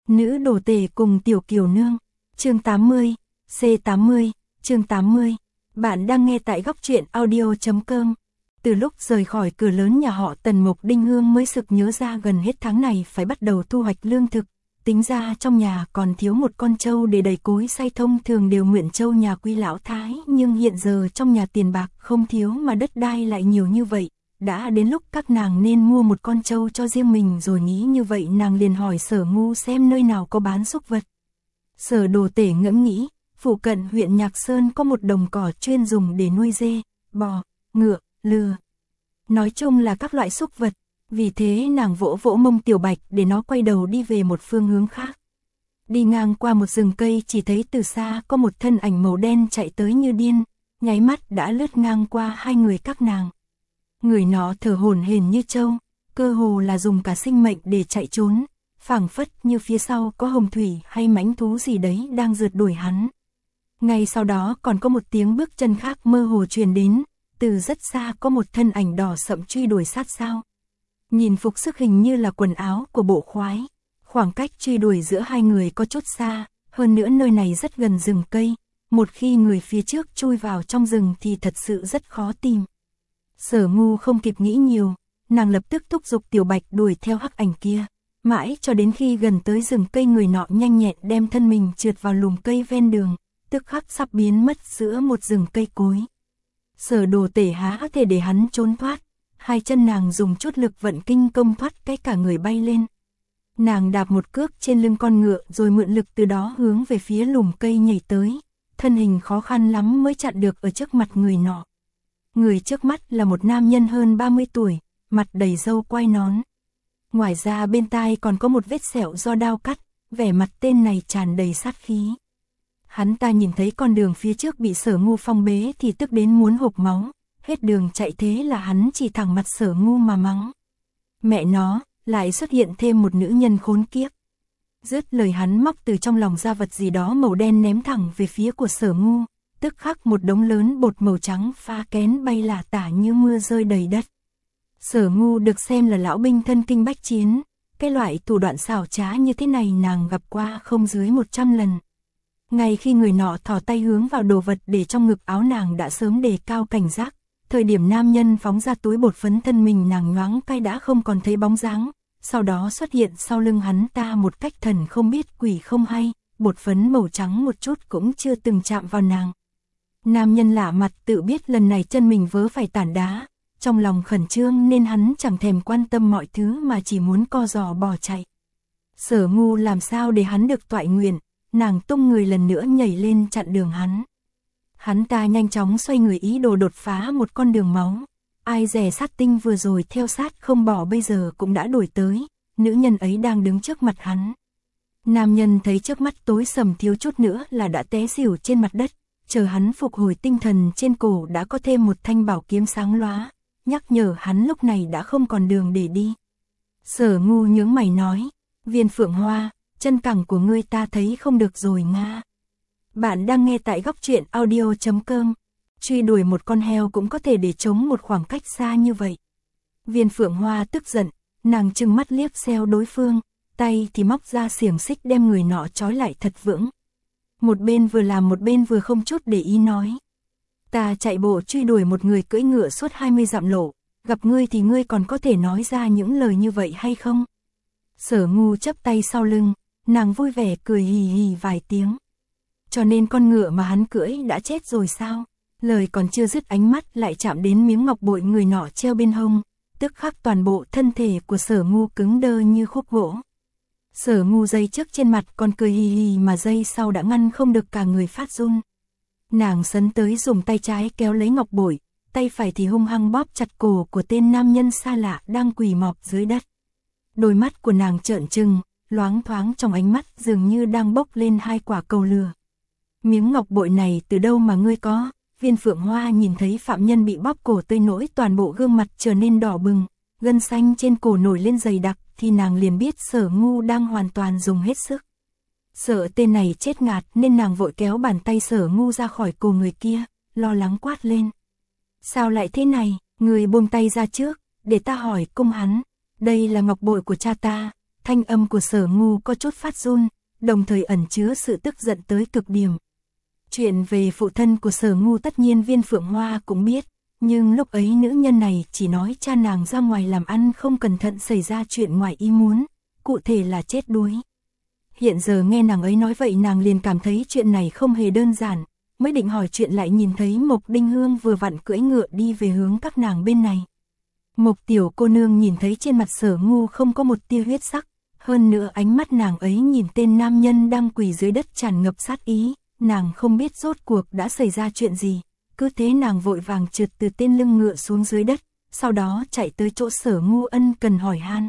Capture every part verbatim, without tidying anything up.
Nữ đồ tể cùng tiểu kiều nương. Chương tám mươi, C tám mươi, chương tám mươi. Bạn đang nghe tại góc truyện audio chấm com. Từ lúc rời khỏi cửa lớn nhà họ Tần, Mộc Đinh Hương mới sực nhớ ra gần hết tháng này phải bắt đầu thu hoạch lương thực. Tính ra trong nhà còn thiếu một con trâu để đầy cối xay, thông thường đều nguyện trâu nhà Quý lão thái, nhưng hiện giờ trong nhà tiền bạc không thiếu mà đất đai lại nhiều như vậy. Đã đến lúc các nàng nên mua một con trâu cho riêng mình rồi, nghĩ như vậy nàng liền hỏi Sở Ngu xem nơi nào có bán súc vật. Sở đồ tể ngẫm nghĩ, phụ cận huyện Nhạc Sơn có một đồng cỏ chuyên dùng để nuôi dê, bò, ngựa, lừa. Nói chung là các loại súc vật, vì thế nàng vỗ vỗ mông Tiểu Bạch để nó quay đầu đi về một phương hướng khác. Đi ngang qua một rừng cây, chỉ thấy từ xa có một thân ảnh màu đen chạy tới như điên, nháy mắt đã lướt ngang qua hai người các nàng. Người nó thở hổn hển như trâu, cơ hồ là dùng cả sinh mệnh để chạy trốn, phảng phất như phía sau có hồng thủy hay mãnh thú gì đấy đang rượt đuổi hắn. Ngay sau đó còn có một tiếng bước chân khác mơ hồ truyền đến, từ rất xa có một thân ảnh đỏ sậm truy đuổi sát sao. Nhìn phục sức hình như là quần áo của bộ khoái, khoảng cách truy đuổi giữa hai người có chút xa, hơn nữa nơi này rất gần rừng cây, một khi người phía trước chui vào trong rừng thì thật sự rất khó tìm. Sở Ngu không kịp nghĩ nhiều, nàng lập tức thúc giục Tiểu Bạch đuổi theo hắc ảnh kia, mãi cho đến khi gần tới rừng cây, người nọ nhanh nhẹn đem thân mình trượt vào lùm cây ven đường, tức khắc sắp biến mất giữa một rừng cây cối. Sở đồ tể há thể để hắn trốn thoát, hai chân nàng dùng chút lực vận kinh công thoát cái cả người bay lên. Nàng đạp một cước trên lưng con ngựa rồi mượn lực từ đó hướng về phía lùm cây nhảy tới, thân hình khó khăn lắm mới chặn được ở trước mặt người nọ. Người trước mắt là một nam nhân hơn ba mươi tuổi, mặt đầy râu quai nón. Ngoài ra bên tai còn có một vết sẹo do đao cắt, vẻ mặt tên này tràn đầy sát khí. Hắn ta nhìn thấy con đường phía trước bị Sở Ngu phong bế thì tức đến muốn hộc máu, hết đường chạy, thế là hắn chỉ thẳng mặt Sở Ngu mà mắng. Mẹ nó, lại xuất hiện thêm một nữ nhân khốn kiếp. Dứt lời hắn móc từ trong lòng ra vật gì đó màu đen ném thẳng về phía của Sở Ngu, tức khắc một đống lớn bột màu trắng pha kén bay lả tả như mưa rơi đầy đất. Sở Ngu được xem là lão binh thân kinh bách chiến, cái loại thủ đoạn xảo trá như thế này nàng gặp qua không dưới một trăm lần. Ngay khi người nọ thò tay hướng vào đồ vật để trong ngực áo, nàng đã sớm đề cao cảnh giác. Thời điểm nam nhân phóng ra túi bột phấn, thân mình nàng nhoáng cái đã không còn thấy bóng dáng, sau đó xuất hiện sau lưng hắn ta một cách thần không biết quỷ không hay, bột phấn màu trắng một chút cũng chưa từng chạm vào nàng. Nam nhân lạ mặt tự biết lần này chân mình vớ phải tản đá, trong lòng khẩn trương nên hắn chẳng thèm quan tâm mọi thứ mà chỉ muốn co giò bỏ chạy. Sở Ngu làm sao để hắn được toại nguyện, nàng tung người lần nữa nhảy lên chặn đường hắn. Hắn ta nhanh chóng xoay người ý đồ đột phá một con đường máu. Ai dè sát tinh vừa rồi theo sát không bỏ bây giờ cũng đã đuổi tới, nữ nhân ấy đang đứng trước mặt hắn. Nam nhân thấy trước mắt tối sầm thiếu chút nữa là đã té xỉu trên mặt đất, chờ hắn phục hồi tinh thần trên cổ đã có thêm một thanh bảo kiếm sáng lóa, nhắc nhở hắn lúc này đã không còn đường để đi. Sở Ngu nhướng mày nói, Viên Phượng Hoa, chân cẳng của ngươi ta thấy không được rồi nga. Bạn đang nghe tại góc truyện audio chấm com. Truy đuổi một con heo cũng có thể để chống một khoảng cách xa như vậy. Viên Phượng Hoa tức giận, nàng trừng mắt liếc xéo đối phương, tay thì móc ra xiềng xích đem người nọ trói lại thật vững. Một bên vừa làm một bên vừa không chút để ý nói, ta chạy bộ truy đuổi một người cưỡi ngựa suốt hai mươi dặm lộ, gặp ngươi thì ngươi còn có thể nói ra những lời như vậy hay không? Sở Ngu chắp tay sau lưng, nàng vui vẻ cười hì hì vài tiếng. Cho nên con ngựa mà hắn cưỡi đã chết rồi sao? Lời còn chưa dứt, ánh mắt lại chạm đến miếng ngọc bội người nọ treo bên hông, tức khắc toàn bộ thân thể của Sở Ngu cứng đơ như khúc gỗ. Sở Ngu giây trước trên mặt còn cười hì hì mà giây sau đã ngăn không được cả người phát run. Nàng sấn tới dùng tay trái kéo lấy ngọc bội, tay phải thì hung hăng bóp chặt cổ của tên nam nhân xa lạ đang quỳ mọp dưới đất. Đôi mắt của nàng trợn trừng, loáng thoáng trong ánh mắt dường như đang bốc lên hai quả cầu lửa. Miếng ngọc bội này từ đâu mà ngươi có? Viên Phượng Hoa nhìn thấy phạm nhân bị bóp cổ tới nỗi toàn bộ gương mặt trở nên đỏ bừng, gân xanh trên cổ nổi lên dày đặc, thì nàng liền biết Sở Ngu đang hoàn toàn dùng hết sức. Sợ tên này chết ngạt nên nàng vội kéo bàn tay Sở Ngu ra khỏi cổ người kia, lo lắng quát lên. Sao lại thế này, người buông tay ra trước, để ta hỏi cung hắn. Đây là ngọc bội của cha ta, Thanh âm của Sở Ngu có chút phát run, đồng thời ẩn chứa sự tức giận tới cực điểm. Chuyện về phụ thân của Sở Ngu tất nhiên Viên Phượng Hoa cũng biết, nhưng lúc ấy nữ nhân này chỉ nói cha nàng ra ngoài làm ăn không cẩn thận xảy ra chuyện ngoài ý muốn, cụ thể là chết đuối. Hiện giờ nghe nàng ấy nói vậy nàng liền cảm thấy chuyện này không hề đơn giản, mới định hỏi chuyện lại nhìn thấy Mộc Đinh Hương vừa vặn cưỡi ngựa đi về hướng các nàng bên này. Mộc tiểu cô nương nhìn thấy trên mặt Sở Ngu không có một tia huyết sắc, hơn nữa ánh mắt nàng ấy nhìn tên nam nhân đang quỳ dưới đất tràn ngập sát ý, nàng không biết rốt cuộc đã xảy ra chuyện gì, cứ thế nàng vội vàng trượt từ tên lưng ngựa xuống dưới đất, sau đó chạy tới chỗ Sở Ngu ân cần hỏi han.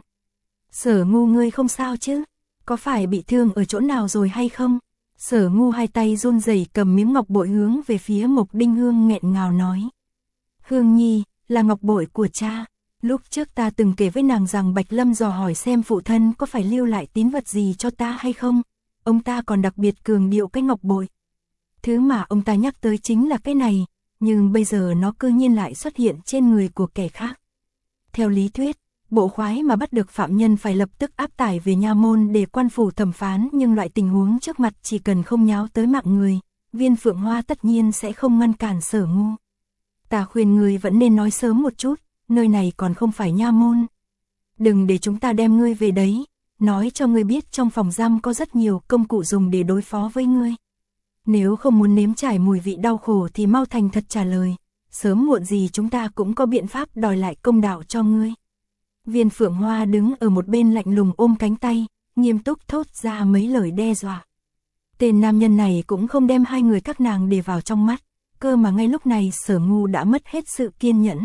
Sở Ngu ngươi không sao chứ? Có phải bị thương ở chỗ nào rồi hay không? Sở Ngu hai tay run rẩy cầm miếng ngọc bội hướng về phía Mộc Đinh Hương nghẹn ngào nói. Hương Nhi, là ngọc bội của cha. Lúc trước ta từng kể với nàng rằng Bạch Lâm dò hỏi xem phụ thân có phải lưu lại tín vật gì cho ta hay không. Ông ta còn đặc biệt cường điệu cái ngọc bội. Thứ mà ông ta nhắc tới chính là cái này, nhưng bây giờ nó cơ nhiên lại xuất hiện trên người của kẻ khác. Theo lý thuyết, bộ khoái mà bắt được phạm nhân phải lập tức áp tải về nha môn để quan phủ thẩm phán, nhưng loại tình huống trước mặt chỉ cần không nháo tới mạng người, Viên Phượng Hoa tất nhiên sẽ không ngăn cản Sở Ngu. Ta khuyên người vẫn nên nói sớm một chút, nơi này còn không phải nha môn. Đừng để chúng ta đem ngươi về đấy, nói cho ngươi biết trong phòng giam có rất nhiều công cụ dùng để đối phó với ngươi. Nếu không muốn nếm trải mùi vị đau khổ thì mau thành thật trả lời, sớm muộn gì chúng ta cũng có biện pháp đòi lại công đạo cho ngươi. Viên Phượng Hoa đứng ở một bên lạnh lùng ôm cánh tay, nghiêm túc thốt ra mấy lời đe dọa. Tên nam nhân này cũng không đem hai người các nàng để vào trong mắt, cơ mà ngay lúc này Sở Ngu đã mất hết sự kiên nhẫn.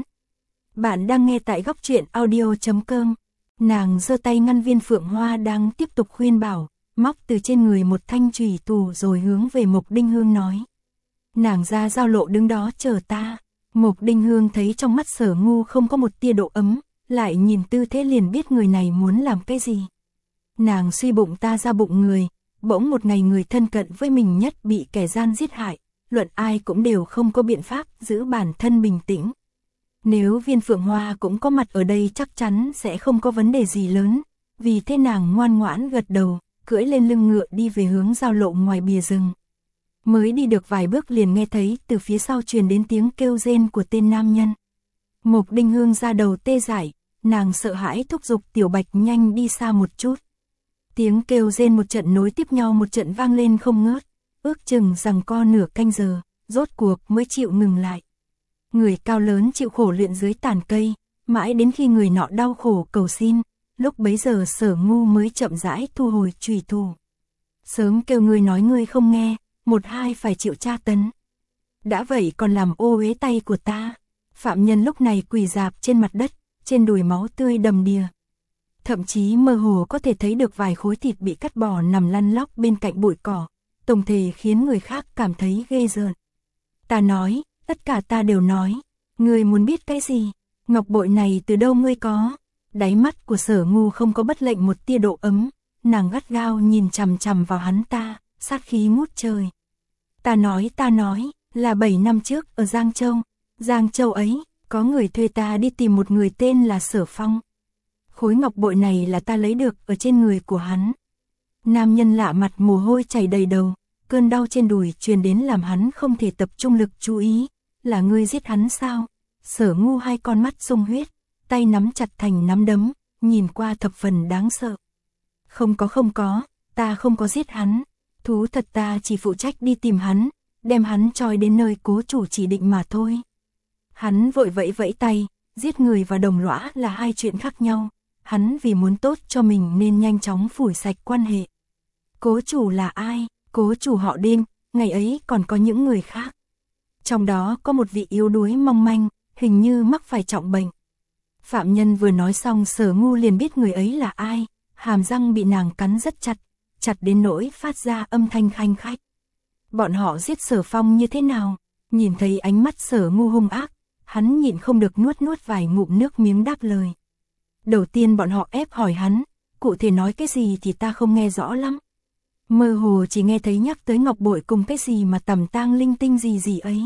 Bạn đang nghe tại góc truyện audio chấm com. Nàng giơ tay ngăn Viên Phượng Hoa đang tiếp tục khuyên bảo, móc từ trên người một thanh chùy tù rồi hướng về Mộc Đinh Hương nói. Nàng ra giao lộ đứng đó chờ ta. Mộc Đinh Hương thấy trong mắt Sở Ngu không có một tia độ ấm, lại nhìn tư thế liền biết người này muốn làm cái gì. Nàng suy bụng ta ra bụng người, bỗng một ngày người thân cận với mình nhất bị kẻ gian giết hại, luận ai cũng đều không có biện pháp giữ bản thân bình tĩnh. Nếu Viên Phượng Hoa cũng có mặt ở đây chắc chắn sẽ không có vấn đề gì lớn, vì thế nàng ngoan ngoãn gật đầu, cưỡi lên lưng ngựa đi về hướng giao lộ ngoài bìa rừng. Mới đi được vài bước liền nghe thấy từ phía sau truyền đến tiếng kêu rên của tên nam nhân. Mộc Đinh Hương ra đầu tê dại, nàng sợ hãi thúc giục Tiểu Bạch nhanh đi xa một chút. Tiếng kêu rên một trận nối tiếp nhau một trận vang lên không ngớt, ước chừng rằng co nửa canh giờ, rốt cuộc mới chịu ngừng lại. Người cao lớn chịu khổ luyện dưới tàn cây, mãi đến khi người nọ đau khổ cầu xin, lúc bấy giờ Sở Ngu mới chậm rãi thu hồi chùy thủ. Sớm kêu ngươi nói ngươi không nghe, một hai phải chịu tra tấn. Đã vậy còn làm ô uế tay của ta. Phạm nhân lúc này quỳ rạp trên mặt đất, trên đùi máu tươi đầm đìa. Thậm chí mơ hồ có thể thấy được vài khối thịt bị cắt bỏ nằm lăn lóc bên cạnh bụi cỏ, tổng thể khiến người khác cảm thấy ghê rợn. Ta nói, tất cả ta đều nói, ngươi muốn biết cái gì? Ngọc bội này từ đâu ngươi có? Đáy mắt của Sở Ngu không có bất lệnh một tia độ ấm, nàng gắt gao nhìn chằm chằm vào hắn ta, sát khí ngút trời. Ta nói ta nói, là bảy năm trước ở Giang Châu, Giang Châu ấy, có người thuê ta đi tìm một người tên là Sở Phong. Khối ngọc bội này là ta lấy được ở trên người của hắn. Nam nhân lạ mặt mồ hôi chảy đầy đầu, cơn đau trên đùi truyền đến làm hắn không thể tập trung lực chú ý. Là ngươi giết hắn sao? Sở Ngu hai con mắt sung huyết, tay nắm chặt thành nắm đấm, nhìn qua thập phần đáng sợ. Không có không có, ta không có giết hắn. Thú thật ta chỉ phụ trách đi tìm hắn, đem hắn trói đến nơi cố chủ chỉ định mà thôi. Hắn vội vẫy vẫy tay, giết người và đồng lõa là hai chuyện khác nhau. Hắn vì muốn tốt cho mình nên nhanh chóng phủi sạch quan hệ. Cố chủ là ai? Cố chủ họ Đinh, ngày ấy còn có những người khác. Trong đó có một vị yếu đuối mong manh, hình như mắc phải trọng bệnh. Phạm nhân vừa nói xong Sở Ngu liền biết người ấy là ai, hàm răng bị nàng cắn rất chặt, chặt đến nỗi phát ra âm thanh khanh khách. Bọn họ giết Sở Phong như thế nào? Nhìn thấy ánh mắt Sở Ngu hung ác, hắn nhịn không được nuốt nuốt vài ngụm nước miếng đáp lời. Đầu tiên bọn họ ép hỏi hắn, cụ thể nói cái gì thì ta không nghe rõ lắm. Mơ hồ chỉ nghe thấy nhắc tới ngọc bội cùng cái gì mà tầm tang linh tinh gì gì ấy.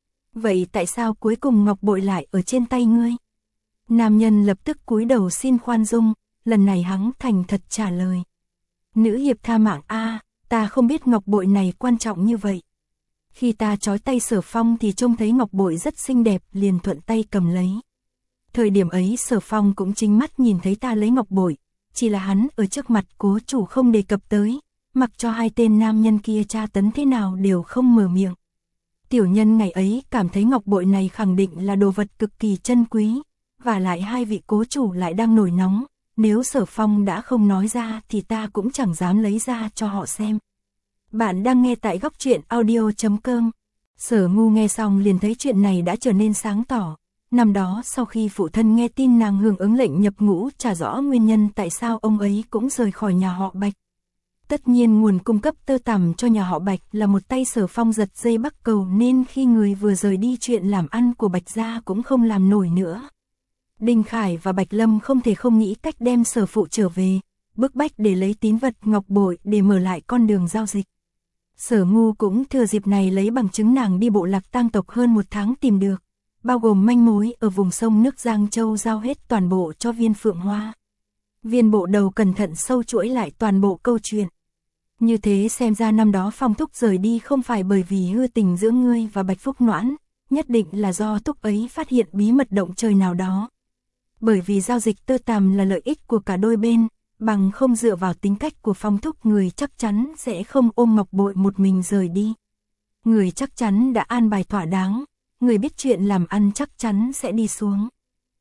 Vậy tại sao cuối cùng ngọc bội lại ở trên tay ngươi? Nam nhân lập tức cúi đầu xin khoan dung, lần này hắn thành thật trả lời. Nữ hiệp tha mạng a, ta không biết ngọc bội này quan trọng như vậy. Khi ta trói tay Sở Phong thì trông thấy ngọc bội rất xinh đẹp, liền thuận tay cầm lấy. Thời điểm ấy Sở Phong cũng chính mắt nhìn thấy ta lấy ngọc bội, chỉ là hắn ở trước mặt cố chủ không đề cập tới, mặc cho hai tên nam nhân kia tra tấn thế nào đều không mở miệng. Tiểu nhân ngày ấy cảm thấy ngọc bội này khẳng định là đồ vật cực kỳ chân quý, và lại hai vị cố chủ lại đang nổi nóng, nếu Sở Phong đã không nói ra thì ta cũng chẳng dám lấy ra cho họ xem. Bạn đang nghe tại góc truyện audio chấm com. Sở Ngu nghe xong liền thấy chuyện này đã trở nên sáng tỏ. Năm đó sau khi phụ thân nghe tin nàng hưởng ứng lệnh nhập ngũ, trả rõ nguyên nhân tại sao ông ấy cũng rời khỏi nhà họ Bạch. Tất nhiên nguồn cung cấp tơ tằm cho nhà họ Bạch là một tay Sở Phong giật dây bắc cầu, nên khi người vừa rời đi chuyện làm ăn của Bạch gia cũng không làm nổi nữa. Đinh Khải và Bạch Lâm không thể không nghĩ cách đem Sở phụ trở về, bức bách để lấy tín vật ngọc bội để mở lại con đường giao dịch. Sở Ngu cũng thừa dịp này lấy bằng chứng nàng đi bộ lạc tang tộc hơn một tháng tìm được, bao gồm manh mối ở vùng sông nước Giang Châu, giao hết toàn bộ cho Viên Phượng Hoa. Viên bộ đầu cẩn thận sâu chuỗi lại toàn bộ câu chuyện. Như thế xem ra năm đó Phong Thúc rời đi không phải bởi vì hư tình giữa ngươi và Bạch Phúc Noãn, nhất định là do Thúc ấy phát hiện bí mật động trời nào đó. Bởi vì giao dịch tơ tằm là lợi ích của cả đôi bên, bằng không dựa vào tính cách của Phong Thúc người chắc chắn sẽ không ôm ngọc bội một mình rời đi. Người chắc chắn đã an bài thỏa đáng, người biết chuyện làm ăn chắc chắn sẽ đi xuống.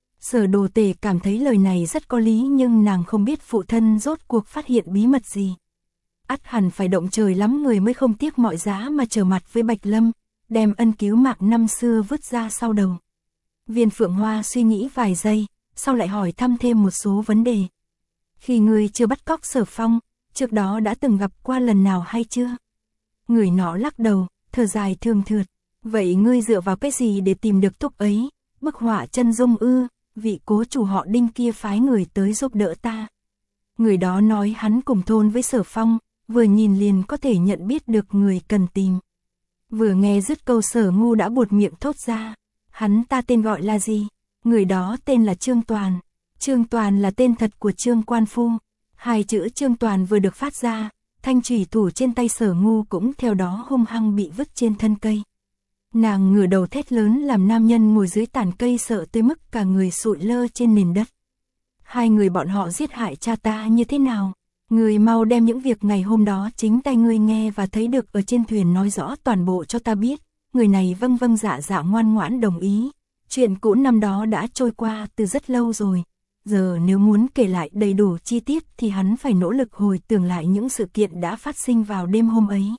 Sở Đồ Tể cảm thấy lời này rất có lý, nhưng nàng không biết phụ thân rốt cuộc phát hiện bí mật gì. Ắt hẳn phải động trời lắm người mới không tiếc mọi giá mà trở mặt với Bạch Lâm, đem ân cứu mạng năm xưa vứt ra sau đầu. Viên Phượng Hoa suy nghĩ vài giây, sau lại hỏi thăm thêm một số vấn đề. Khi ngươi chưa bắt cóc Sở Phong, trước đó đã từng gặp qua lần nào hay chưa? Người nọ lắc đầu, thở dài thương thượt. Vậy ngươi dựa vào cái gì để tìm được Thúc ấy? Bức họa chân dung ư? Vị cố chủ họ Đinh kia phái người tới giúp đỡ ta. Người đó nói hắn cùng thôn với Sở Phong, vừa nhìn liền có thể nhận biết được người cần tìm. Vừa nghe dứt câu Sở Ngu đã buột miệng thốt ra. Hắn ta tên gọi là gì? Người đó tên là Trương Toàn. Trương Toàn là tên thật của Trương Quan Phu. Hai chữ Trương Toàn vừa được phát ra, thanh chủy thủ trên tay Sở Ngu cũng theo đó hung hăng bị vứt trên thân cây. Nàng ngửa đầu thét lớn làm nam nhân ngồi dưới tàn cây sợ tới mức cả người sụi lơ trên nền đất. Hai người bọn họ giết hại cha ta như thế nào? Người mau đem những việc ngày hôm đó chính tay ngươi nghe và thấy được ở trên thuyền nói rõ toàn bộ cho ta biết. Người này vâng vâng dạ dạ ngoan ngoãn đồng ý. Chuyện cũ năm đó đã trôi qua từ rất lâu rồi. Giờ nếu muốn kể lại đầy đủ chi tiết thì hắn phải nỗ lực hồi tưởng lại những sự kiện đã phát sinh vào đêm hôm ấy.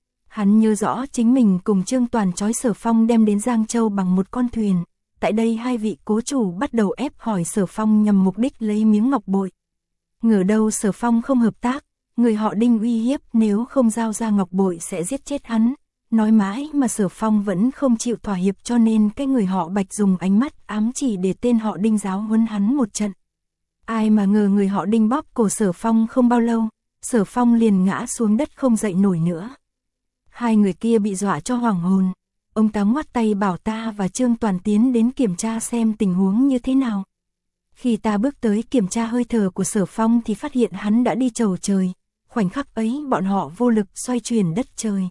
Hắn nhớ rõ chính mình cùng Trương Toàn trói Sở Phong đem đến Giang Châu bằng một con thuyền. Tại đây hai vị cố chủ bắt đầu ép hỏi Sở Phong nhằm mục đích lấy miếng ngọc bội. Ngờ đâu Sở Phong không hợp tác, người họ Đinh uy hiếp nếu không giao ra ngọc bội sẽ giết chết hắn. Nói mãi mà Sở Phong vẫn không chịu thỏa hiệp, cho nên cái người họ Bạch dùng ánh mắt ám chỉ để tên họ Đinh giáo huấn hắn một trận. Ai mà ngờ người họ Đinh bóp cổ Sở Phong không bao lâu, Sở Phong liền ngã xuống đất không dậy nổi nữa. Hai người kia bị dọa cho hoảng hồn. Ông ta ngoắt tay bảo ta và Trương Toàn tiến đến kiểm tra xem tình huống như thế nào. Khi ta bước tới kiểm tra hơi thở của Sở Phong thì phát hiện hắn đã đi chầu trời. Khoảnh khắc ấy bọn họ vô lực xoay chuyển đất trời.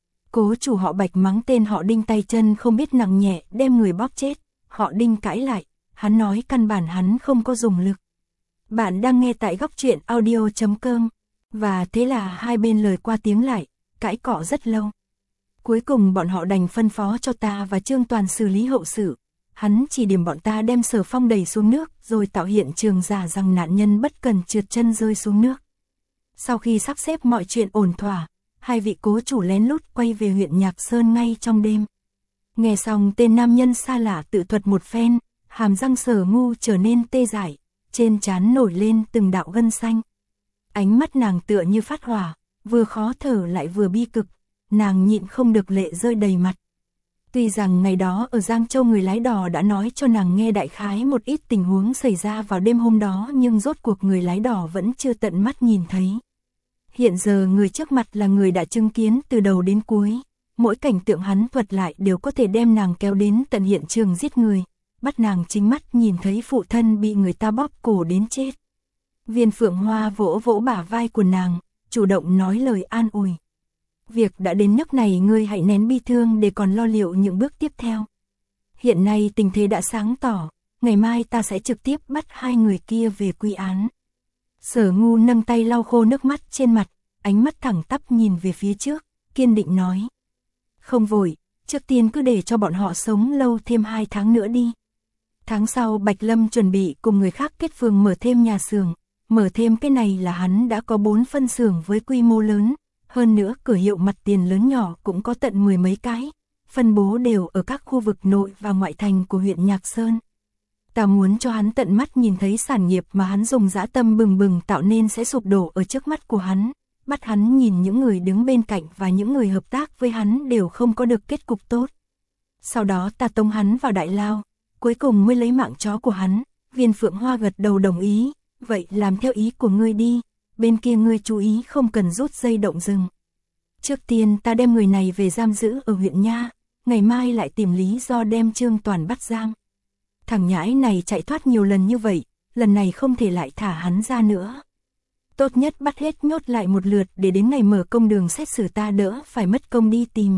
Cố chủ họ Bạch mắng tên họ Đinh tay chân không biết nặng nhẹ, đem người bóp chết. Họ Đinh cãi lại, hắn nói căn bản hắn không có dùng lực. Bạn đang nghe tại góc truyện audio chấm com. Và thế là hai bên lời qua tiếng lại, cãi cọ rất lâu. Cuối cùng bọn họ đành phân phó cho ta và Trương Toàn xử lý hậu sự. Hắn chỉ điểm bọn ta đem Sở Phong đẩy xuống nước, rồi tạo hiện trường giả rằng nạn nhân bất cần trượt chân rơi xuống nước. Sau khi sắp xếp mọi chuyện ổn thỏa, hai vị cố chủ lén lút quay về huyện Nhạc Sơn ngay trong đêm. Nghe xong tên nam nhân xa lạ tự thuật một phen, hàm răng Sở Ngu trở nên tê dại, trên trán nổi lên từng đạo gân xanh. Ánh mắt nàng tựa như phát hỏa, vừa khó thở lại vừa bi cực, nàng nhịn không được lệ rơi đầy mặt. Tuy rằng ngày đó ở Giang Châu người lái đò đã nói cho nàng nghe đại khái một ít tình huống xảy ra vào đêm hôm đó, nhưng rốt cuộc người lái đò vẫn chưa tận mắt nhìn thấy. Hiện giờ người trước mặt là người đã chứng kiến từ đầu đến cuối, mỗi cảnh tượng hắn thuật lại đều có thể đem nàng kéo đến tận hiện trường giết người, bắt nàng chính mắt nhìn thấy phụ thân bị người ta bóp cổ đến chết. Viên Phượng Hoa vỗ vỗ bả vai của nàng, chủ động nói lời an ủi. Việc đã đến nước này ngươi hãy nén bi thương để còn lo liệu những bước tiếp theo. Hiện nay tình thế đã sáng tỏ, ngày mai ta sẽ trực tiếp bắt hai người kia về quy án. Sở Ngu nâng tay lau khô nước mắt trên mặt, ánh mắt thẳng tắp nhìn về phía trước, kiên định nói. Không vội, trước tiên cứ để cho bọn họ sống lâu thêm hai tháng nữa đi. Tháng sau Bạch Lâm chuẩn bị cùng người khác kết phường mở thêm nhà xưởng, mở thêm cái này là hắn đã có bốn phân xưởng với quy mô lớn, hơn nữa cửa hiệu mặt tiền lớn nhỏ cũng có tận mười mấy cái, phân bố đều ở các khu vực nội và ngoại thành của huyện Nhạc Sơn. Ta muốn cho hắn tận mắt nhìn thấy sản nghiệp mà hắn dùng dã tâm bừng bừng tạo nên sẽ sụp đổ ở trước mắt của hắn, bắt hắn nhìn những người đứng bên cạnh và những người hợp tác với hắn đều không có được kết cục tốt. Sau đó ta tống hắn vào đại lao, cuối cùng mới lấy mạng chó của hắn. Viên Phượng Hoa gật đầu đồng ý, vậy làm theo ý của ngươi đi, bên kia ngươi chú ý không cần rút dây động rừng. Trước tiên ta đem người này về giam giữ ở huyện Nha, ngày mai lại tìm lý do đem Trương Toàn bắt giam. Thằng nhãi này chạy thoát nhiều lần như vậy, lần này không thể lại thả hắn ra nữa. Tốt nhất bắt hết nhốt lại một lượt để đến ngày mở công đường xét xử ta đỡ phải mất công đi tìm.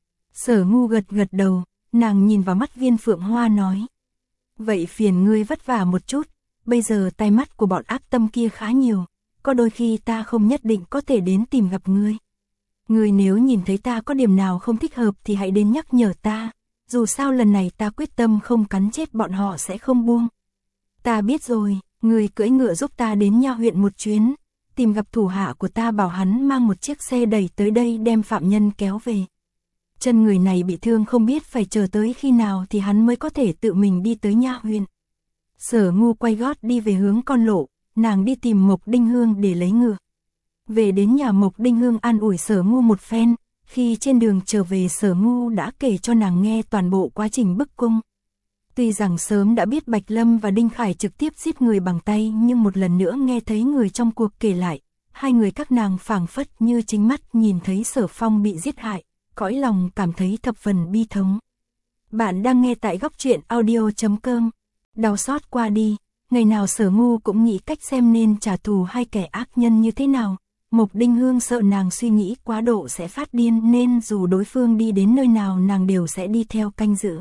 Sở Ngu gật gật đầu, nàng nhìn vào mắt Viên Phượng Hoa nói. Vậy phiền ngươi vất vả một chút, bây giờ tai mắt của bọn ác tâm kia khá nhiều, có đôi khi ta không nhất định có thể đến tìm gặp ngươi. Ngươi nếu nhìn thấy ta có điểm nào không thích hợp thì hãy đến nhắc nhở ta, dù sao lần này ta quyết tâm không cắn chết bọn họ sẽ không buông. Ta biết rồi, ngươi cưỡi ngựa giúp ta đến Nha huyện một chuyến, tìm gặp thủ hạ của ta bảo hắn mang một chiếc xe đẩy tới đây đem phạm nhân kéo về. Chân người này bị thương không biết phải chờ tới khi nào thì hắn mới có thể tự mình đi tới Nha huyện. Sở Ngu quay gót đi về hướng con lộ, nàng đi tìm Mộc Đinh Hương để lấy ngựa. Về đến nhà Mộc Đinh Hương an ủi Sở Ngu một phen, khi trên đường trở về Sở Ngu đã kể cho nàng nghe toàn bộ quá trình bức cung. Tuy rằng sớm đã biết Bạch Lâm và Đinh Khải trực tiếp giết người bằng tay nhưng một lần nữa nghe thấy người trong cuộc kể lại, hai người các nàng phảng phất như chính mắt nhìn thấy Sở Phong bị giết hại, cõi lòng cảm thấy thập phần bi thống. Bạn đang nghe tại góc truyện audio chấm com. Đau xót qua đi, ngày nào Sở Ngu cũng nghĩ cách xem nên trả thù hai kẻ ác nhân như thế nào. Mộc Đinh Hương sợ nàng suy nghĩ quá độ sẽ phát điên nên dù đối phương đi đến nơi nào nàng đều sẽ đi theo canh giữ.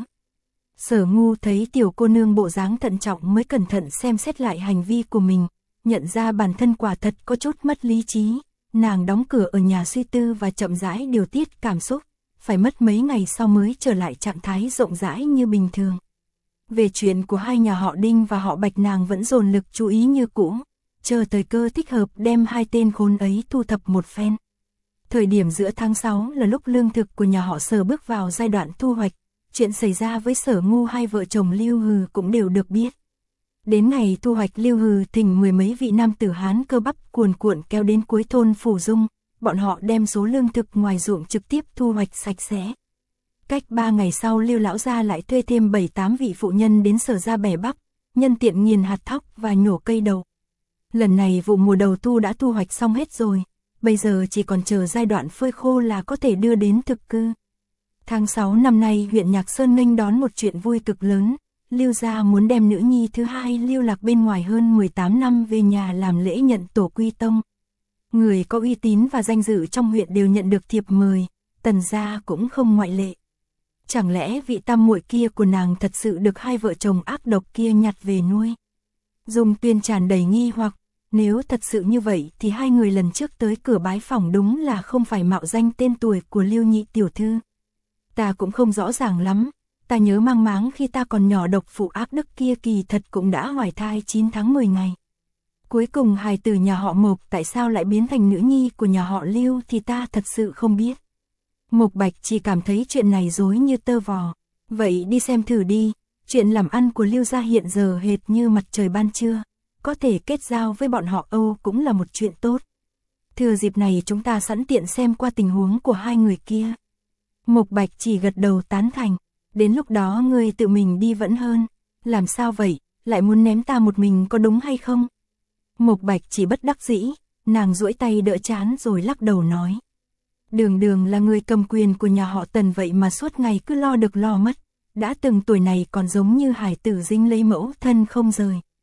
Sở Ngu thấy tiểu cô nương bộ dáng thận trọng mới cẩn thận xem xét lại hành vi của mình, nhận ra bản thân quả thật có chút mất lý trí. Nàng đóng cửa ở nhà suy tư và chậm rãi điều tiết cảm xúc, phải mất mấy ngày sau mới trở lại trạng thái rộng rãi như bình thường. Về chuyện của hai nhà họ Đinh và họ Bạch nàng vẫn dồn lực chú ý như cũ, chờ thời cơ thích hợp đem hai tên khốn ấy thu thập một phen. Thời điểm giữa tháng sáu là lúc lương thực của nhà họ Sở bước vào giai đoạn thu hoạch, chuyện xảy ra với Sở Ngu hai vợ chồng Lưu Hừ cũng đều được biết. Đến ngày thu hoạch Lưu Hừ thỉnh mười mấy vị nam tử Hán cơ bắp cuồn cuộn kéo đến cuối thôn Phủ Dung, bọn họ đem số lương thực ngoài ruộng trực tiếp thu hoạch sạch sẽ. Cách ba ngày sau Lưu lão gia lại thuê thêm bảy tám vị phụ nhân đến Sở ra bẻ bắp, nhân tiện nghiền hạt thóc và nhổ cây đầu. Lần này vụ mùa đầu thu đã thu hoạch xong hết rồi, bây giờ chỉ còn chờ giai đoạn phơi khô là có thể đưa đến thực cư. Tháng sáu năm nay huyện Nhạc Sơn nghênh đón một chuyện vui cực lớn, Lưu gia muốn đem nữ nhi thứ hai lưu lạc bên ngoài hơn mười tám năm về nhà làm lễ nhận tổ quy tông. Người có uy tín và danh dự trong huyện đều nhận được thiệp mời, Tần gia cũng không ngoại lệ. Chẳng lẽ vị tam muội kia của nàng thật sự được hai vợ chồng ác độc kia nhặt về nuôi? Dung Tuyên tràn đầy nghi hoặc, nếu thật sự như vậy thì hai người lần trước tới cửa bái phỏng đúng là không phải mạo danh tên tuổi của Lưu nhị tiểu thư. Ta cũng không rõ ràng lắm, ta nhớ mang máng khi ta còn nhỏ độc phụ ác đức kia kỳ thật cũng đã hoài thai chín tháng mười ngày. Cuối cùng hài tử nhà họ Mộc tại sao lại biến thành nữ nhi của nhà họ Lưu thì ta thật sự không biết. Mộc Bạch chỉ cảm thấy chuyện này rối như tơ vò. Vậy đi xem thử đi, chuyện làm ăn của Lưu gia hiện giờ hệt như mặt trời ban trưa, có thể kết giao với bọn họ Âu cũng là một chuyện tốt. Thừa dịp này chúng ta sẵn tiện xem qua tình huống của hai người kia. Mộc Bạch chỉ gật đầu tán thành, đến lúc đó ngươi tự mình đi vẫn hơn. Làm sao vậy, lại muốn ném ta một mình có đúng hay không? Mộc Bạch chỉ bất đắc dĩ, nàng duỗi tay đỡ chán rồi lắc đầu nói. Đường Đường là người cầm quyền của nhà họ Tần vậy mà suốt ngày cứ lo được lo mất, đã từng tuổi này còn giống như hải tử dính lấy mẫu thân không rời.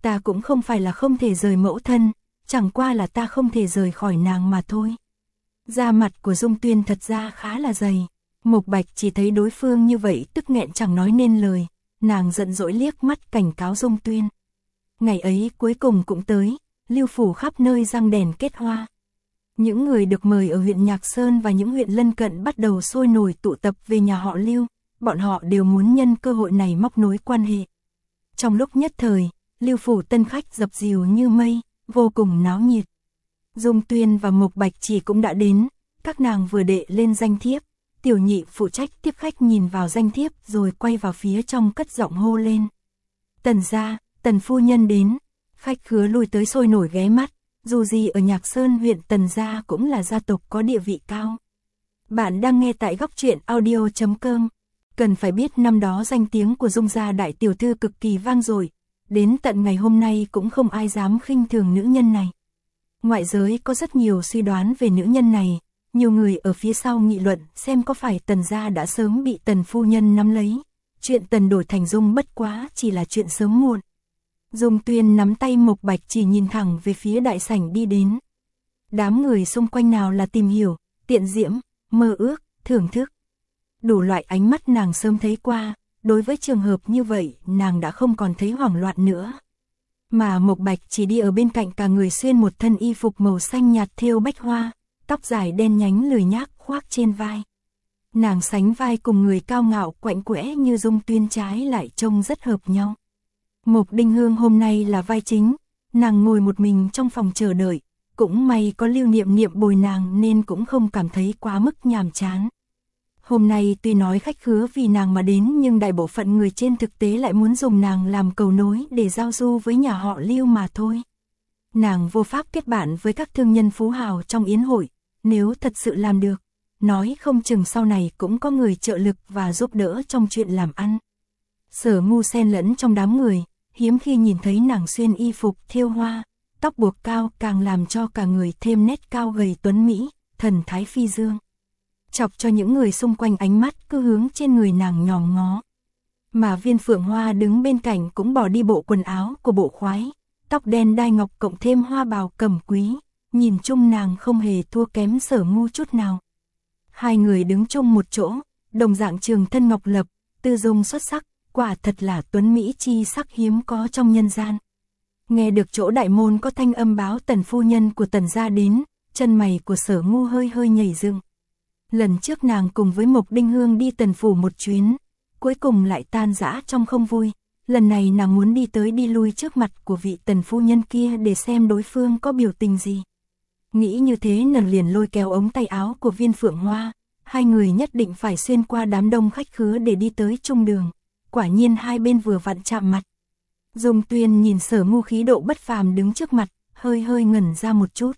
Ta cũng không phải là không thể rời mẫu thân, chẳng qua là ta không thể rời khỏi nàng mà thôi. Da mặt của Dung Tuyên thật ra khá là dày. Mộc Bạch chỉ thấy đối phương như vậy tức nghẹn chẳng nói nên lời, nàng giận dỗi liếc mắt cảnh cáo Dung Tuyên. Ngày ấy cuối cùng cũng tới, Lưu phủ khắp nơi răng đèn kết hoa. Những người được mời ở huyện Nhạc Sơn và những huyện lân cận bắt đầu sôi nổi tụ tập về nhà họ Lưu, bọn họ đều muốn nhân cơ hội này móc nối quan hệ. Trong lúc nhất thời, Lưu phủ tân khách dập dìu như mây, vô cùng náo nhiệt. Dung Tuyên và Mộc Bạch chỉ cũng đã đến, các nàng vừa đệ lên danh thiếp, tiểu nhị phụ trách tiếp khách nhìn vào danh thiếp rồi quay vào phía trong cất giọng hô lên. Tần gia, Tần phu nhân đến, khách khứa lui tới sôi nổi ghé mắt, dù gì ở Nhạc Sơn huyện Tần gia cũng là gia tộc có địa vị cao. Bạn đang nghe tại góc truyện audio chấm com. Cần phải biết năm đó danh tiếng của Dung gia đại tiểu thư cực kỳ vang dội, đến tận ngày hôm nay cũng không ai dám khinh thường nữ nhân này. Ngoại giới có rất nhiều suy đoán về nữ nhân này, nhiều người ở phía sau nghị luận xem có phải Tần gia đã sớm bị Tần phu nhân nắm lấy, chuyện Tần đổi thành Dung bất quá chỉ là chuyện sớm muộn. Dung Tuyên nắm tay Mộc Bạch chỉ nhìn thẳng về phía đại sảnh đi đến. Đám người xung quanh nào là tìm hiểu, tiện diễm, mơ ước, thưởng thức. Đủ loại ánh mắt nàng sớm thấy qua, đối với trường hợp như vậy nàng đã không còn thấy hoảng loạn nữa. Mà Mộc Bạch chỉ đi ở bên cạnh, cả người xuyên một thân y phục màu xanh nhạt thêu bách hoa, tóc dài đen nhánh lười nhác khoác trên vai. Nàng sánh vai cùng người cao ngạo quạnh quẽ như Dung Tuyên trái lại trông rất hợp nhau. Mộc Đinh Hương hôm nay là vai chính, nàng ngồi một mình trong phòng chờ đợi, cũng may có Lưu Niệm Niệm bồi nàng nên cũng không cảm thấy quá mức nhàm chán. Hôm nay tuy nói khách khứa vì nàng mà đến nhưng đại bộ phận người trên thực tế lại muốn dùng nàng làm cầu nối để giao du với nhà họ Lưu mà thôi. Nàng vô pháp kết bạn với các thương nhân phú hào trong yến hội, nếu thật sự làm được, nói không chừng sau này cũng có người trợ lực và giúp đỡ trong chuyện làm ăn. Sở Ngu xen lẫn trong đám người, hiếm khi nhìn thấy nàng xuyên y phục thêu hoa, tóc buộc cao càng làm cho cả người thêm nét cao gầy tuấn mỹ, thần thái phi dương. Chọc cho những người xung quanh ánh mắt cứ hướng trên người nàng nhòm ngó. Mà Viên Phượng Hoa đứng bên cạnh cũng bỏ đi bộ quần áo của bộ khoái, tóc đen đai ngọc cộng thêm hoa bào cẩm quý, nhìn chung nàng không hề thua kém Sở Ngu chút nào. Hai người đứng chung một chỗ, đồng dạng trường thân ngọc lập, tư dung xuất sắc, quả thật là tuấn mỹ chi sắc hiếm có trong nhân gian. Nghe được chỗ đại môn có thanh âm báo Tần phu nhân của Tần gia đến, chân mày của Sở Ngu hơi hơi nhảy dựng. Lần trước nàng cùng với Mộc Đinh Hương đi Tần phủ một chuyến, cuối cùng lại tan rã trong không vui. Lần này nàng muốn đi tới đi lui trước mặt của vị Tần phu nhân kia để xem đối phương có biểu tình gì. Nghĩ như thế nàng liền lôi kéo ống tay áo của Viên Phượng Hoa, hai người nhất định phải xuyên qua đám đông khách khứa để đi tới trung đường. Quả nhiên hai bên vừa vặn chạm mặt. Dung Tuyên nhìn Sở Ngu khí độ bất phàm đứng trước mặt, hơi hơi ngẩn ra một chút.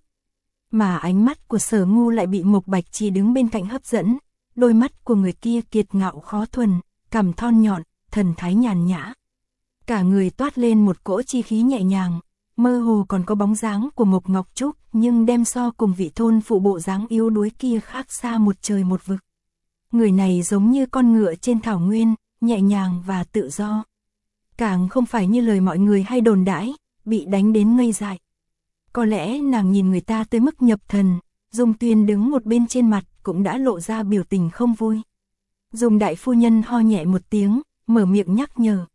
Mà ánh mắt của Sở Ngu lại bị Mộc Bạch chỉ đứng bên cạnh hấp dẫn, đôi mắt của người kia kiệt ngạo khó thuần, cằm thon nhọn, thần thái nhàn nhã. Cả người toát lên một cỗ chi khí nhẹ nhàng, mơ hồ còn có bóng dáng của Mộc Ngọc Trúc, nhưng đem so cùng vị thôn phụ bộ dáng yếu đuối kia khác xa một trời một vực. Người này giống như con ngựa trên thảo nguyên, nhẹ nhàng và tự do. Càng không phải như lời mọi người hay đồn đãi, bị đánh đến ngây dại. Có lẽ nàng nhìn người ta tới mức nhập thần, Dung Tuyên đứng một bên trên mặt cũng đã lộ ra biểu tình không vui. Dung đại phu nhân ho nhẹ một tiếng, mở miệng nhắc nhở.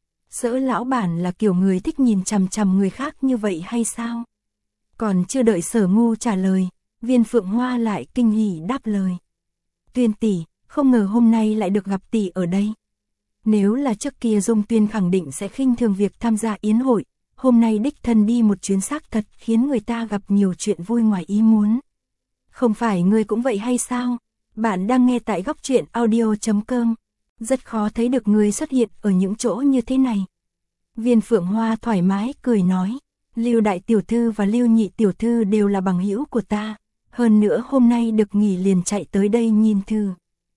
Sỡ lão bản là kiểu người thích nhìn chằm chằm người khác như vậy hay sao? Còn chưa đợi Sở Ngu trả lời, Viên Phượng Hoa lại kinh hỉ đáp lời. Tuyên tỷ, không ngờ hôm nay lại được gặp tỷ ở đây. Nếu là trước kia Dung Tuyên khẳng định sẽ khinh thường việc tham gia yến hội, hôm nay đích thân đi một chuyến xác thật khiến người ta gặp nhiều chuyện vui ngoài ý muốn. Không phải ngươi cũng vậy hay sao? Bạn đang nghe tại góc truyện audio chấm com. Rất khó thấy được ngươi xuất hiện ở những chỗ như thế này. Viên Phượng Hoa thoải mái cười nói, Lưu đại tiểu thư và Lưu nhị tiểu thư đều là bằng hữu của ta, hơn nữa hôm nay được nghỉ liền chạy tới đây nhìn thử.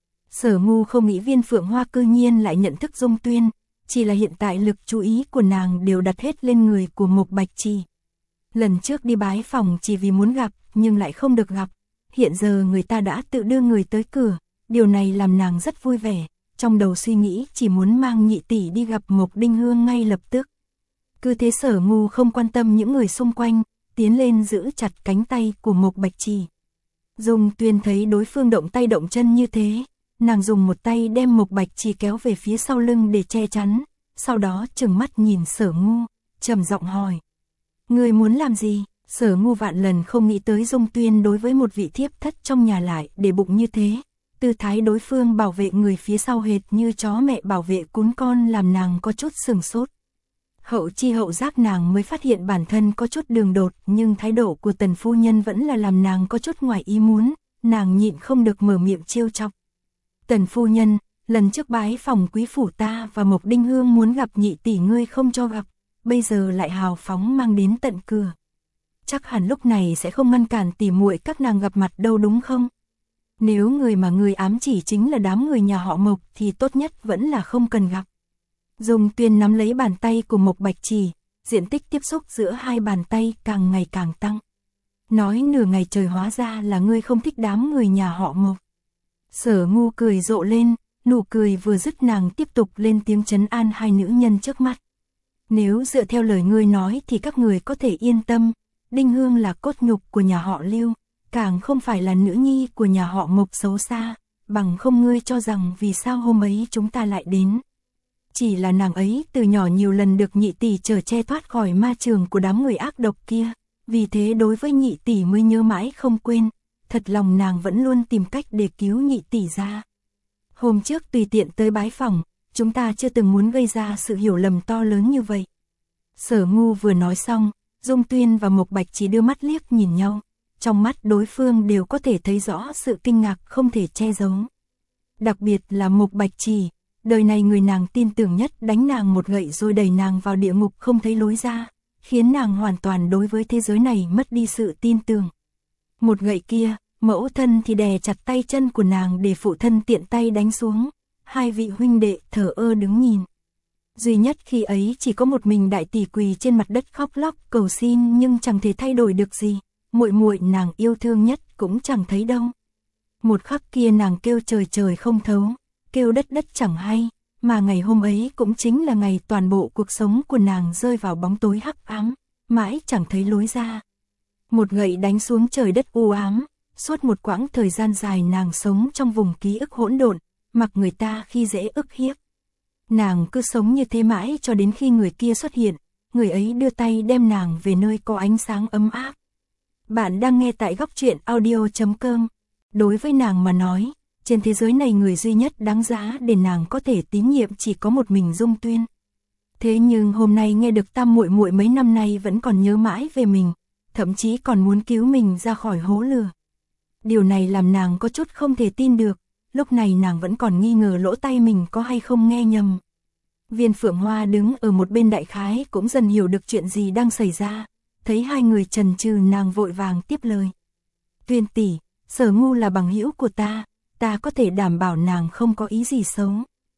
Sở Ngu không nghĩ Viên Phượng Hoa cư nhiên lại nhận thức Dung Tuyên, chỉ là hiện tại lực chú ý của nàng đều đặt hết lên người của Mộc Bạch Trì. Lần trước đi bái phòng chỉ vì muốn gặp, nhưng lại không được gặp. Hiện giờ người ta đã tự đưa người tới cửa, điều này làm nàng rất vui vẻ, trong đầu suy nghĩ chỉ muốn mang nhị tỷ đi gặp Mộc Đinh Hương ngay lập tức. Cứ thế Sở Ngu không quan tâm những người xung quanh, tiến lên giữ chặt cánh tay của Mộc Bạch Trì. Dung Tuyên thấy đối phương động tay động chân như thế, nàng dùng một tay đem Mộc Bạch Trì kéo về phía sau lưng để che chắn, sau đó trừng mắt nhìn Sở Ngu, trầm giọng hỏi. Người muốn làm gì? Sở Ngu vạn lần không nghĩ tới Dung Tuyên đối với một vị thiếp thất trong nhà lại để bụng như thế. Tư thái đối phương bảo vệ người phía sau hệt như chó mẹ bảo vệ cún con làm nàng có chút sừng sốt. Hậu chi hậu giác nàng mới phát hiện bản thân có chút đường đột, nhưng thái độ của Tần phu nhân vẫn là làm nàng có chút ngoài ý muốn, nàng nhịn không được mở miệng trêu chọc. Tần phu nhân, lần trước bái phòng quý phủ ta và Mộc Đinh Hương muốn gặp nhị tỷ ngươi không cho gặp, bây giờ lại hào phóng mang đến tận cửa. Chắc hẳn lúc này sẽ không ngăn cản tỉ muội các nàng gặp mặt đâu đúng không? Nếu người mà người ám chỉ chính là đám người nhà họ Mộc thì tốt nhất vẫn là không cần gặp. Dung Tuyên nắm lấy bàn tay của Mộc Bạch Trì, diện tích tiếp xúc giữa hai bàn tay càng ngày càng tăng. Nói nửa ngày trời hóa ra là ngươi không thích đám người nhà họ Mộc. Sở Ngu cười rộ lên, nụ cười vừa dứt nàng tiếp tục lên tiếng trấn an hai nữ nhân trước mắt. Nếu dựa theo lời ngươi nói thì các người có thể yên tâm, Đinh Hương là cốt nhục của nhà họ Lưu, càng không phải là nữ nhi của nhà họ Mộc xấu xa, bằng không ngươi cho rằng vì sao hôm ấy chúng ta lại đến. Chỉ là nàng ấy từ nhỏ nhiều lần được nhị tỷ chở che thoát khỏi ma trường của đám người ác độc kia, vì thế đối với nhị tỷ mới nhớ mãi không quên, thật lòng nàng vẫn luôn tìm cách để cứu nhị tỷ ra. Hôm trước tùy tiện tới bái phòng, chúng ta chưa từng muốn gây ra sự hiểu lầm to lớn như vậy. Sở Ngu vừa nói xong, Dung Tuyên và Mộc Bạch chỉ đưa mắt liếc nhìn nhau, trong mắt đối phương đều có thể thấy rõ sự kinh ngạc không thể che giấu. Đặc biệt là Mộc Bạch Trì, đời này người nàng tin tưởng nhất đánh nàng một gậy rồi đẩy nàng vào địa ngục không thấy lối ra, khiến nàng hoàn toàn đối với thế giới này mất đi sự tin tưởng. Một gậy kia, mẫu thân thì đè chặt tay chân của nàng để phụ thân tiện tay đánh xuống, hai vị huynh đệ thờ ơ đứng nhìn. Duy nhất khi ấy chỉ có một mình đại tỷ quỳ trên mặt đất khóc lóc cầu xin nhưng chẳng thể thay đổi được gì, muội muội nàng yêu thương nhất cũng chẳng thấy đâu. Một khắc kia nàng kêu trời trời không thấu, kêu đất đất chẳng hay, mà ngày hôm ấy cũng chính là ngày toàn bộ cuộc sống của nàng rơi vào bóng tối hắc ám, mãi chẳng thấy lối ra. Một gậy đánh xuống trời đất u ám, suốt một quãng thời gian dài nàng sống trong vùng ký ức hỗn độn, mặc người ta khi dễ ức hiếp. Nàng cứ sống như thế mãi cho đến khi người kia xuất hiện, người ấy đưa tay đem nàng về nơi có ánh sáng ấm áp. Bạn đang nghe tại góc truyện audio chấm com. Đối với nàng mà nói, trên thế giới này người duy nhất đáng giá để nàng có thể tín nhiệm chỉ có một mình Dung Tuyên. Thế nhưng hôm nay nghe được tam muội muội mấy năm nay vẫn còn nhớ mãi về mình, thậm chí còn muốn cứu mình ra khỏi hố lửa. Điều này làm nàng có chút không thể tin được, lúc này nàng vẫn còn nghi ngờ lỗ tai mình có hay không nghe nhầm. Viên Phượng Hoa đứng ở một bên đại khái cũng dần hiểu được chuyện gì đang xảy ra, thấy hai người chần chừ nàng vội vàng tiếp lời. Tuyên tỷ, Sở Ngu là bằng hữu của ta, ta có thể đảm bảo nàng không có ý gì xấu.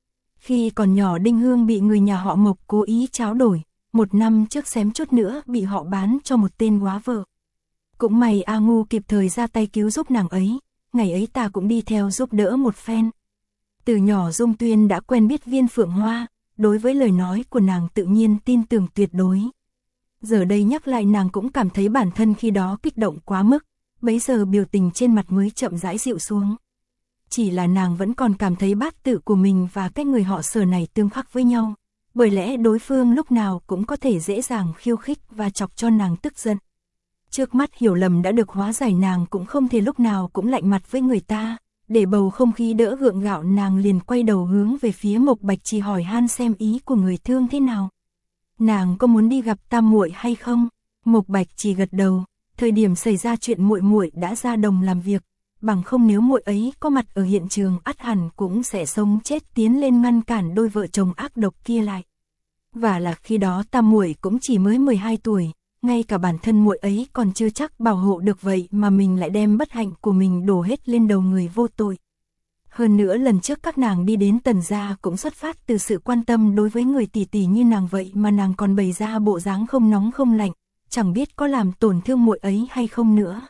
Khi còn nhỏ Đinh Hương bị người nhà họ Mộc cố ý tráo đổi, một năm trước xém chút nữa bị họ bán cho một tên góa vợ. Cũng may A Ngu kịp thời ra tay cứu giúp nàng ấy, ngày ấy ta cũng đi theo giúp đỡ một phen. Từ nhỏ Dung Tuyên đã quen biết Viên Phượng Hoa, đối với lời nói của nàng tự nhiên tin tưởng tuyệt đối. Giờ đây nhắc lại nàng cũng cảm thấy bản thân khi đó kích động quá mức, bấy giờ biểu tình trên mặt mới chậm rãi dịu xuống. Chỉ là nàng vẫn còn cảm thấy bát tự của mình và cái người họ Sở này tương khắc với nhau, bởi lẽ đối phương lúc nào cũng có thể dễ dàng khiêu khích và chọc cho nàng tức giận. Trước mắt hiểu lầm đã được hóa giải, nàng cũng không thể lúc nào cũng lạnh mặt với người ta, để bầu không khí đỡ gượng gạo nàng liền quay đầu hướng về phía Mộc Bạch Trì hỏi han xem ý của người thương thế nào. Nàng có muốn đi gặp tam muội hay không? Mộc Bạch Trì gật đầu, thời điểm xảy ra chuyện muội muội đã ra đồng làm việc, bằng không nếu muội ấy có mặt ở hiện trường ắt hẳn cũng sẽ sống chết tiến lên ngăn cản đôi vợ chồng ác độc kia lại. Và là khi đó tam muội cũng chỉ mới mười hai tuổi, ngay cả bản thân muội ấy còn chưa chắc bảo hộ được, vậy mà mình lại đem bất hạnh của mình đổ hết lên đầu người vô tội. Hơn nữa lần trước các nàng đi đến Tần gia cũng xuất phát từ sự quan tâm đối với người tỷ tỷ như nàng, vậy mà nàng còn bày ra bộ dáng không nóng không lạnh, chẳng biết có làm tổn thương muội ấy hay không nữa.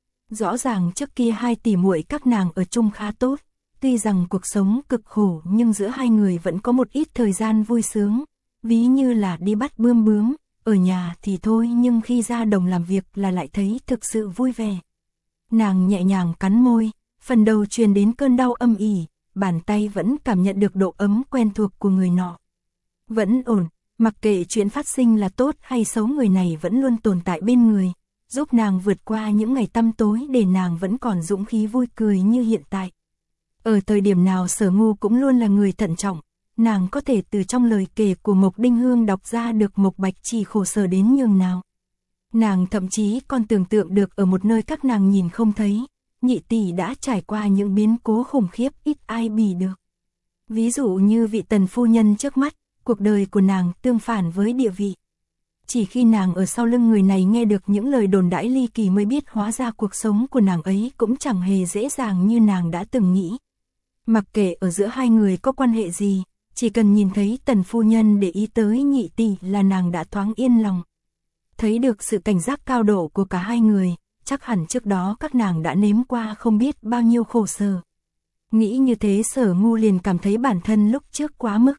Rõ ràng trước kia hai tỷ muội các nàng ở chung khá tốt, tuy rằng cuộc sống cực khổ nhưng giữa hai người vẫn có một ít thời gian vui sướng, ví như là đi bắt bươm bướm, ở nhà thì thôi nhưng khi ra đồng làm việc là lại thấy thực sự vui vẻ. Nàng nhẹ nhàng cắn môi, phần đầu truyền đến cơn đau âm ỉ, bàn tay vẫn cảm nhận được độ ấm quen thuộc của người nọ. Vẫn ổn, mặc kệ chuyện phát sinh là tốt hay xấu, người này vẫn luôn tồn tại bên người, giúp nàng vượt qua những ngày tăm tối để nàng vẫn còn dũng khí vui cười như hiện tại. Ở thời điểm nào Sở Ngu cũng luôn là người thận trọng, nàng có thể từ trong lời kể của Mộc Đinh Hương đọc ra được Mộc Bạch Chỉ khổ sở đến nhường nào. Nàng thậm chí còn tưởng tượng được ở một nơi các nàng nhìn không thấy, nhị tỷ đã trải qua những biến cố khủng khiếp ít ai bì được. Ví dụ như vị tần phu nhân trước mắt, cuộc đời của nàng tương phản với địa vị. Chỉ khi nàng ở sau lưng người này nghe được những lời đồn đãi ly kỳ mới biết hóa ra cuộc sống của nàng ấy cũng chẳng hề dễ dàng như nàng đã từng nghĩ. Mặc kệ ở giữa hai người có quan hệ gì, chỉ cần nhìn thấy tần phu nhân để ý tới nhị tỷ là nàng đã thoáng yên lòng. Thấy được sự cảnh giác cao độ của cả hai người, chắc hẳn trước đó các nàng đã nếm qua không biết bao nhiêu khổ sở. Nghĩ như thế Sở Ngu liền cảm thấy bản thân lúc trước quá mức.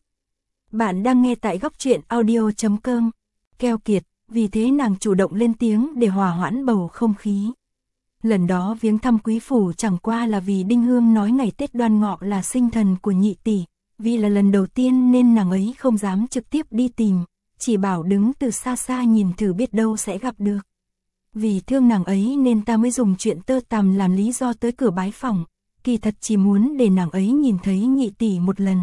Bạn đang nghe tại góc truyện audio chấm com. Keo kiệt, vì thế nàng chủ động lên tiếng để hòa hoãn bầu không khí. Lần đó viếng thăm quý phủ chẳng qua là vì Đinh Hương nói ngày Tết Đoan Ngọ là sinh thần của nhị tỷ, vì là lần đầu tiên nên nàng ấy không dám trực tiếp đi tìm, chỉ bảo đứng từ xa xa nhìn thử biết đâu sẽ gặp được. Vì thương nàng ấy nên ta mới dùng chuyện tơ tằm làm lý do tới cửa bái phỏng, kỳ thật chỉ muốn để nàng ấy nhìn thấy nhị tỷ một lần.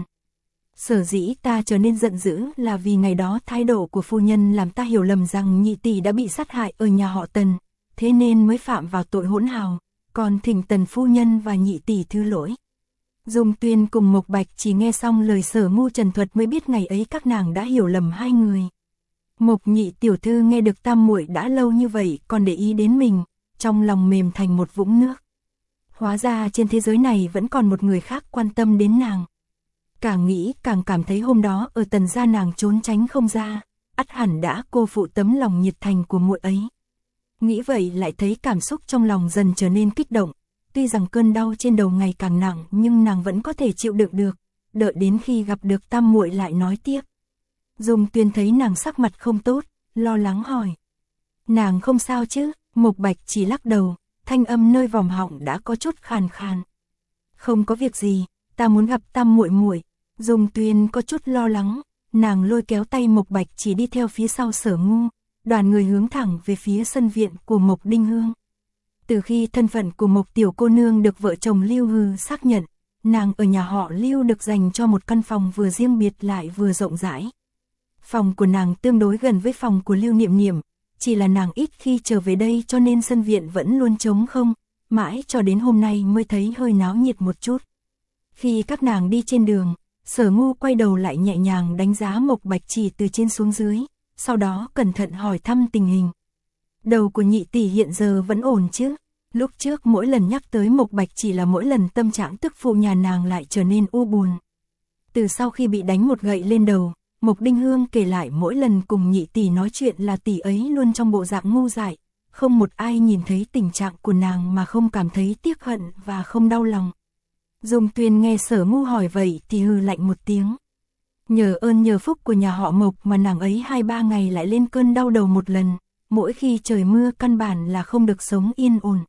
Sở dĩ ta trở nên giận dữ là vì ngày đó thái độ của phu nhân làm ta hiểu lầm rằng nhị tỷ đã bị sát hại ở nhà họ Tần, thế nên mới phạm vào tội hỗn hào, còn thỉnh Tần phu nhân và nhị tỷ thứ lỗi. Dung Tuyên cùng Mộc Bạch chỉ nghe xong lời Sở Ngu trần thuật mới biết ngày ấy các nàng đã hiểu lầm hai người. Mộc nhị tiểu thư nghe được tam muội đã lâu như vậy còn để ý đến mình, trong lòng mềm thành một vũng nước. Hóa ra trên thế giới này vẫn còn một người khác quan tâm đến nàng. Càng nghĩ càng cảm thấy hôm đó ở Tần gia nàng trốn tránh không ra, ắt hẳn đã cô phụ tấm lòng nhiệt thành của muội ấy. Nghĩ vậy lại thấy cảm xúc trong lòng dần trở nên kích động, tuy rằng cơn đau trên đầu ngày càng nặng nhưng nàng vẫn có thể chịu đựng được, đợi đến khi gặp được tam muội lại nói tiếp. Dung Tuyên thấy nàng sắc mặt không tốt, lo lắng hỏi. Nàng không sao chứ? Mộc Bạch chỉ lắc đầu, thanh âm nơi vòng họng đã có chút khàn khàn. Không có việc gì, ta muốn gặp tam muội muội. Dung Tuyên có chút lo lắng, nàng lôi kéo tay Mộc Bạch chỉ đi theo phía sau Sở Ngu, đoàn người hướng thẳng về phía sân viện của Mộc Đinh Hương. Từ khi thân phận của Mộc tiểu cô nương được vợ chồng Lưu Hư xác nhận, nàng ở nhà họ Lưu được dành cho một căn phòng vừa riêng biệt lại vừa rộng rãi. Phòng của nàng tương đối gần với phòng của Lưu Niệm Niệm, chỉ là nàng ít khi trở về đây cho nên sân viện vẫn luôn trống không, mãi cho đến hôm nay mới thấy hơi náo nhiệt một chút. Khi các nàng đi trên đường, Sở Ngu quay đầu lại nhẹ nhàng đánh giá Mộc Bạch Chỉ từ trên xuống dưới, sau đó cẩn thận hỏi thăm tình hình. Đầu của nhị tỷ hiện giờ vẫn ổn chứ? Lúc trước mỗi lần nhắc tới Mộc Bạch Chỉ là mỗi lần tâm trạng tức phụ nhà nàng lại trở nên u buồn. Từ sau khi bị đánh một gậy lên đầu, Mộc Đinh Hương kể lại mỗi lần cùng nhị tỷ nói chuyện là tỷ ấy luôn trong bộ dạng ngu dại, không một ai nhìn thấy tình trạng của nàng mà không cảm thấy tiếc hận và không đau lòng. Dung Tuyên nghe Sở Ngu hỏi vậy thì hừ lạnh một tiếng. Nhờ ơn nhờ phúc của nhà họ Mộc mà nàng ấy hai ba ngày lại lên cơn đau đầu một lần, mỗi khi trời mưa căn bản là không được sống yên ổn.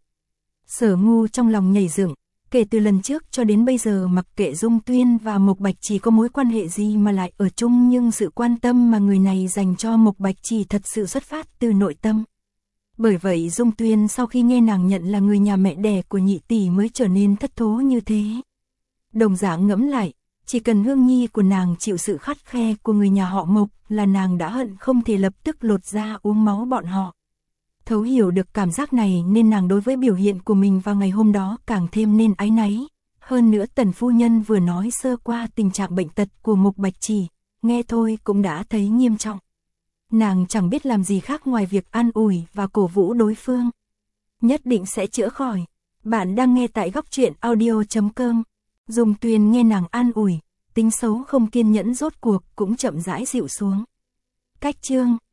Sở Ngu trong lòng nhảy dựng, kể từ lần trước cho đến bây giờ mặc kệ Dung Tuyên và Mộc Bạch Chỉ có mối quan hệ gì mà lại ở chung, nhưng sự quan tâm mà người này dành cho Mộc Bạch Chỉ thật sự xuất phát từ nội tâm. Bởi vậy Dung Tuyên sau khi nghe nàng nhận là người nhà mẹ đẻ của nhị tỷ mới trở nên thất thố như thế. Đồng dạng ngẫm lại, chỉ cần Hương Nhi của nàng chịu sự khắt khe của người nhà họ Mộc là nàng đã hận không thể lập tức lột da uống máu bọn họ. Thấu hiểu được cảm giác này nên nàng đối với biểu hiện của mình vào ngày hôm đó càng thêm nên áy náy. Hơn nữa Tần phu nhân vừa nói sơ qua tình trạng bệnh tật của Mộc Bạch Chỉ, nghe thôi cũng đã thấy nghiêm trọng. Nàng chẳng biết làm gì khác ngoài việc an ủi và cổ vũ đối phương. Nhất định sẽ chữa khỏi. Bạn đang nghe tại góc truyện audio chấm com. Dung Tuyên nghe nàng an ủi, tính xấu không kiên nhẫn rốt cuộc cũng chậm rãi dịu xuống. Cách chương